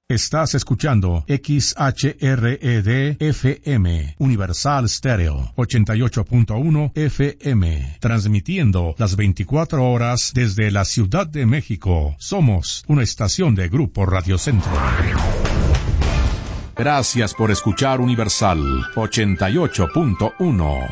Estás escuchando XHRED-FM, Universal Stereo, 88.1 FM, transmitiendo las 24 horas desde la Ciudad de México. Somos una estación de Grupo Radio Centro. Gracias por escuchar Universal 88.1.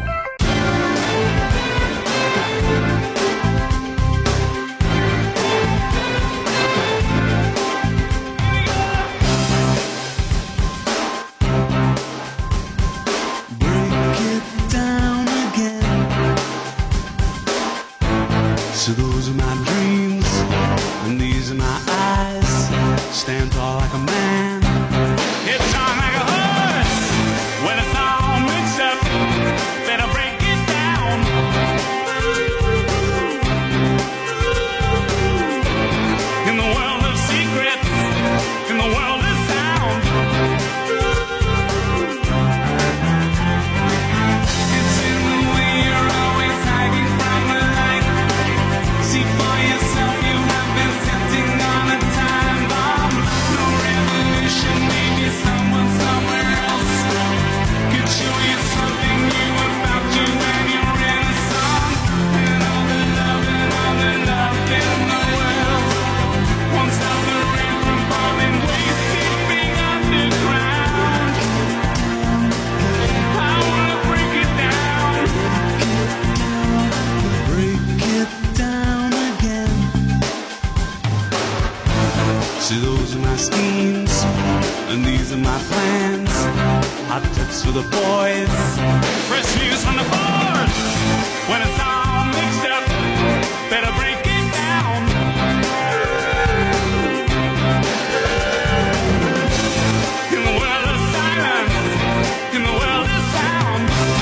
So those are my dreams, and these are my eyes. Stand tall like a man, hit strong like a horse. When it's all mixed up, better break it down. In the world of secrets, in the world of sound, it's in the way you're always hiding from the light. See for yourself, you have been sitting on a time bomb. No revolution, maybe someone somewhere else could show you something new about you and your renaissance. And all the love in the world won't stop the rain from falling, wasting underground. I wanna break it down. Break it down again. See, those are my schemes, and these are my plans. Hot tips for the boys, fresh news from the board. When it's all mixed up, better break it down. In the world of silence, in the world of sound.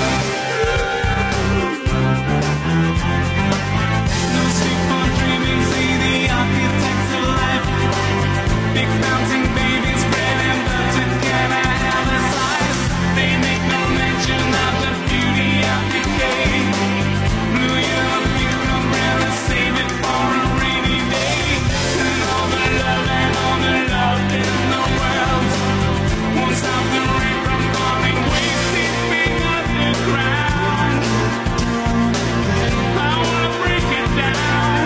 No sleep on dreaming, see the architects of life. Big bouncing babies, bread and butter, can I have a slice? They make no mention of the beauty of decay. Blue yellow pure umbrella, save it for a rainy day. And all the love in the world won't stop the rain from falling, wasting being underground. I wanna break it down.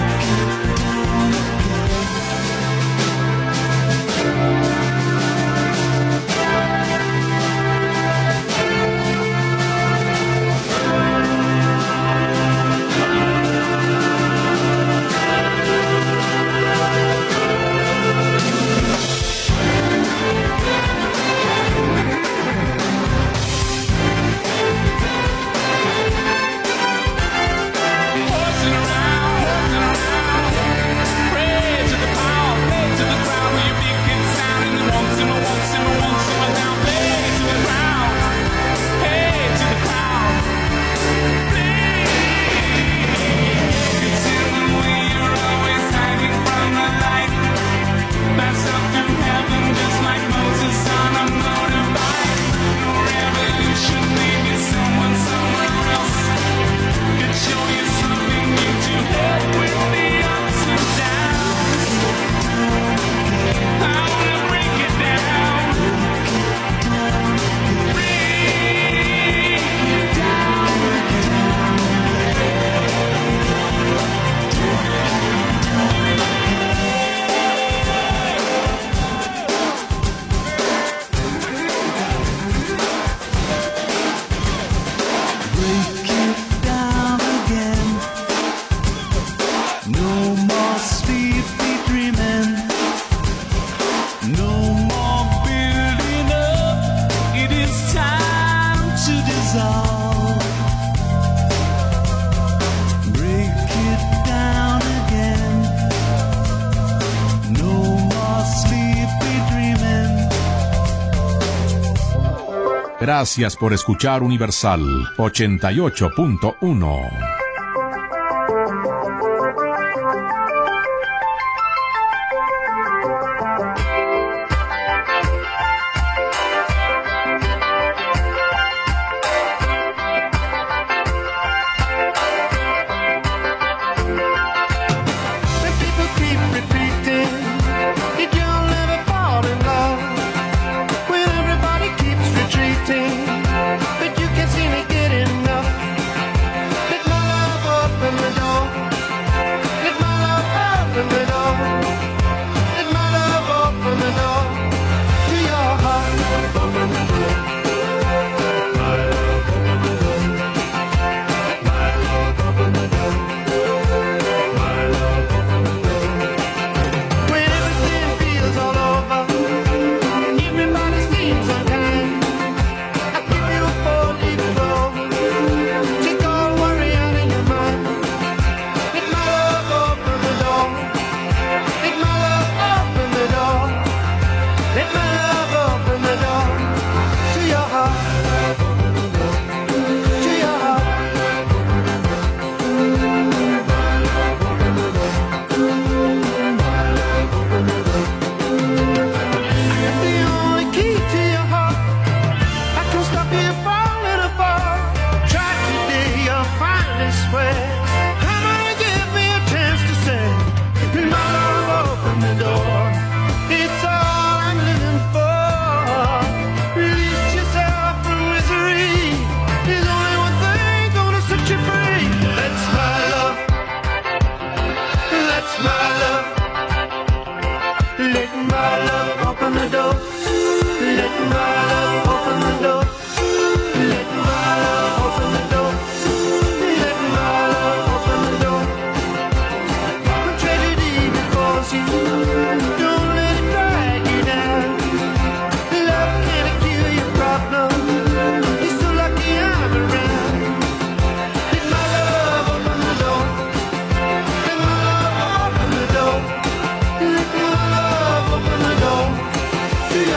Horsing around, pray to the power, play to the ground where your big hit sound. And the once and the once and the once and the down, play to the ground, hey to the crowd, play. It's in the way you're always hiding from the light. Pass up to heaven just like Moses on a motorbike. No revolution, maybe someone somewhere else could show you something new to help with the ups and downs. I wanna break it down. Break it down Break it down again. No more sleepy dreaming. No more building up. It is time to dissolve. Break it down again. No more sleepy dreaming. Gracias por escuchar Universal 88.1. When people keep repeating, you'll never fall in love.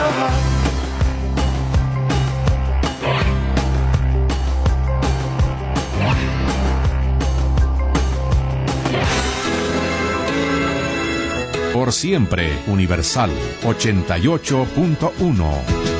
heart. Por siempre, Universal 88.1.